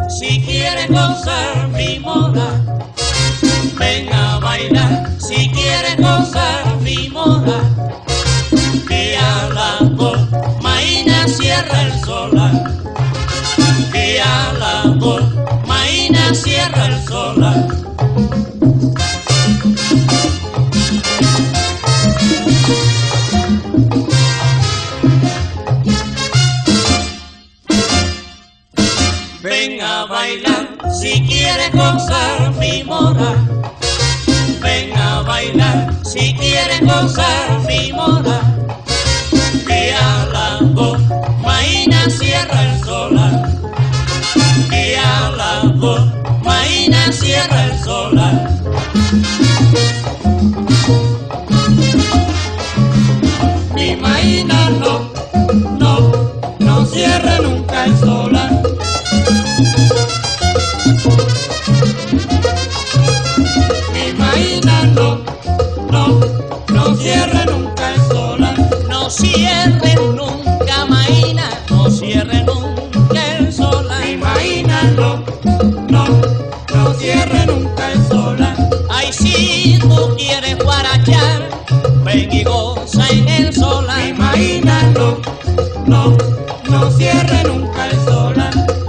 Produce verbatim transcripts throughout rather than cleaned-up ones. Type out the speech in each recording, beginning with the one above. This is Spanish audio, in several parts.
si quieres gozar mi mora. Ven a bailar si quieres gozar mi mora. Que a la voz maína cierra el solar. Que a la voz maína cierra el solar. Ven a bailar si quieres gozar mi mora. Ven a bailar si quieres gozar mi mora. Que a la voz maína cierra el solar. Que a la voz maína cierra el solar. Mi maína no, no, no cierra nunca el solar. Mi maína no, no, no cierre nunca el solar. No cierre nunca, maína, no cierre nunca el solar. Mi maína no, no, no cierre nunca el solar. Ay, si tú quieres guarachar, ven y goza en el solar. Mi maína no, no, no cierre nunca el solar.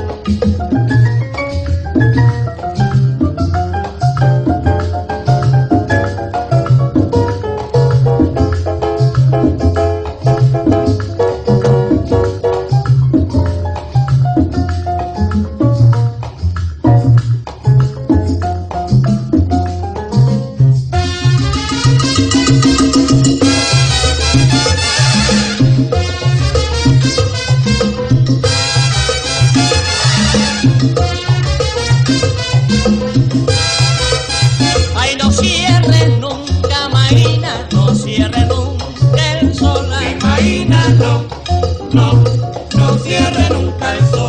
Ay, no cierre nunca, maína, no cierre nunca el solar. Mi maína no, no, no cierre nunca el solar.